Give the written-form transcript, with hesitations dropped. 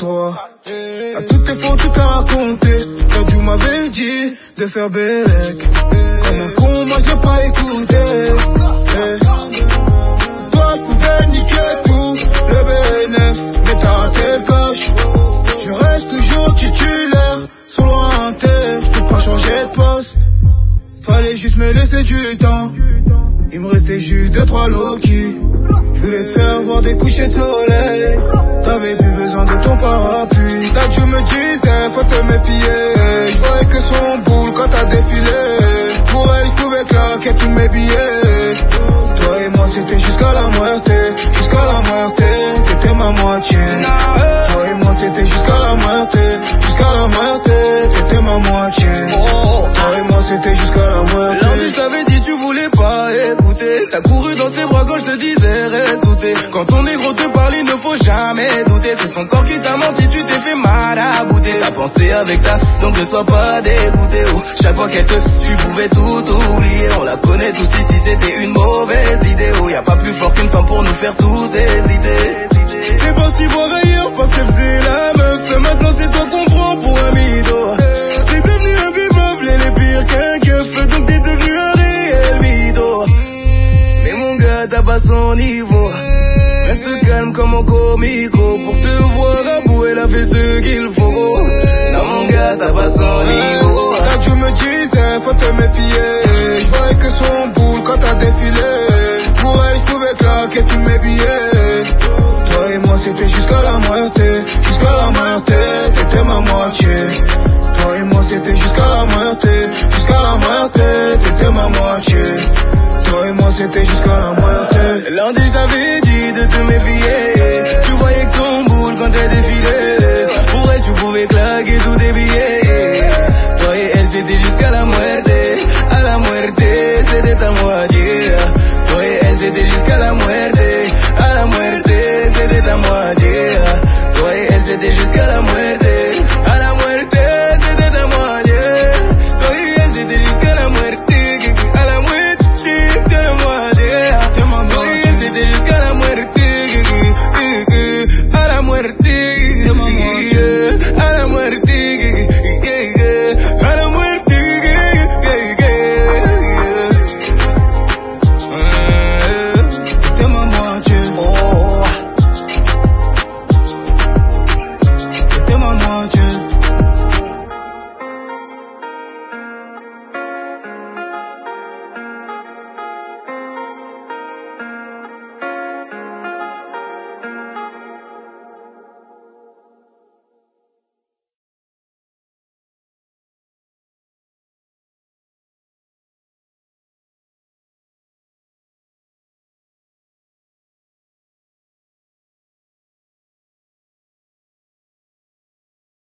toi. À toutes tes fautes, tu t'as raconté. Kadju m'avait dit de faire bélec. Comme un con, moi j'ai pas écouté. Toi, je pouvais niquer tout, le BNF, mais t'as raté le coche. Je reste toujours titulaire, sur lointain, je peux pas changer de poste. Fallait juste me laisser du temps. Il me restait juste 2-3 low-key. Je voulais te faire voir des couchers de soleil. T'avais plus besoin de ton parapluie. Kadju me disait faut te méfier. Je voyais que son boule quand t'as défilé. Pour elle je pouvais claquer tous mes billets. Toi et moi c'était jusqu'à la muerte. Jusqu'à la muerte, t'étais ma moitié. Toi et moi c'était jusqu'à la muerte. Jusqu'à la muerte, t'étais ma moitié. Toi et moi c'était jusqu'à la muerte. Lundi je t'avais dit tu voulais pas écouter. T'as couru dans ses bras quand je te disais reste douté. Quand ton négro te parle il ne faut jamais douter. C'est son corps qui t'a menti, tu t'es fait mal à bouter. T'as pensé avec ta, donc ne sois pas dégoûté. Oh, chaque fois qu'elle te, tu pouvais tout oublier. On la connaît tous ici, c'était une mauvaise idée. Oh, y a pas plus fort qu'une femme pour nous faire tous hésiter. T'es parti voir